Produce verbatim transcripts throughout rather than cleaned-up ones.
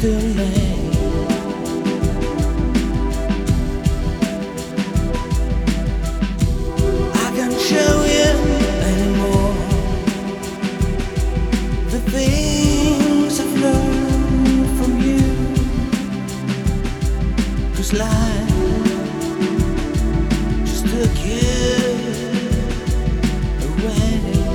delay. I can't show you anymore the things I've learned from you, 'cause life just took you away.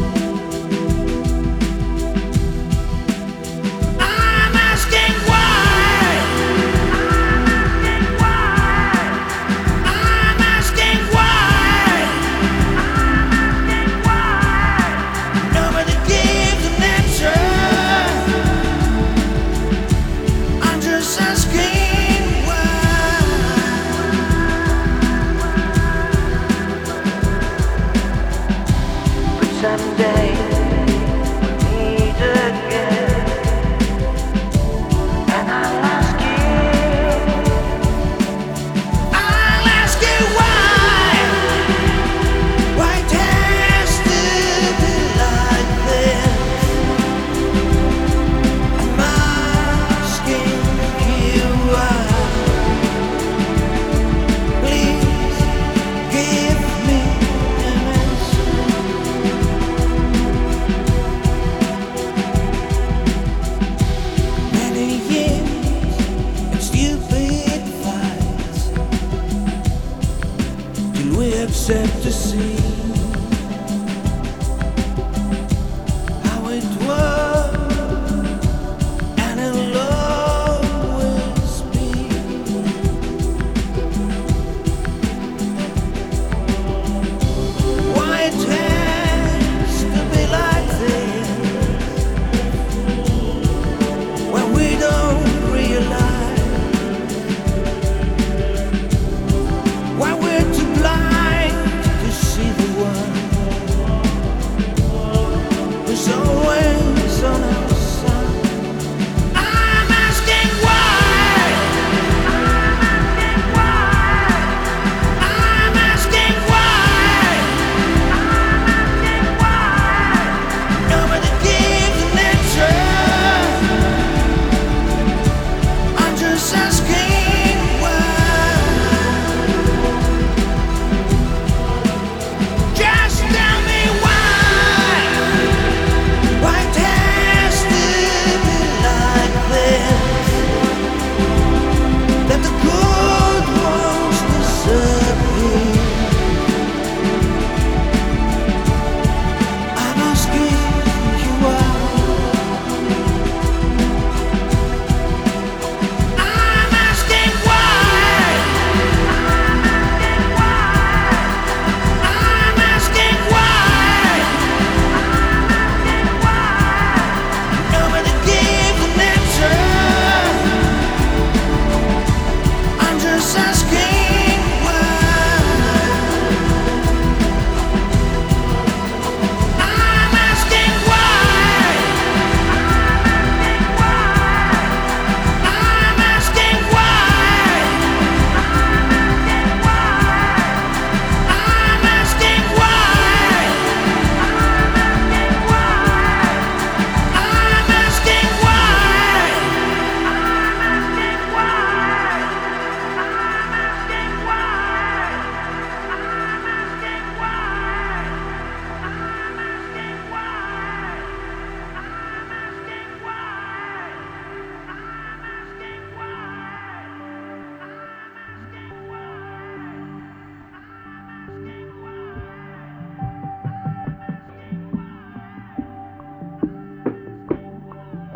Someday we'll meet again, and I'll ask you, I'll ask you why, why it has to be like this. I'm asking you why. Please give me an answer. We accept to see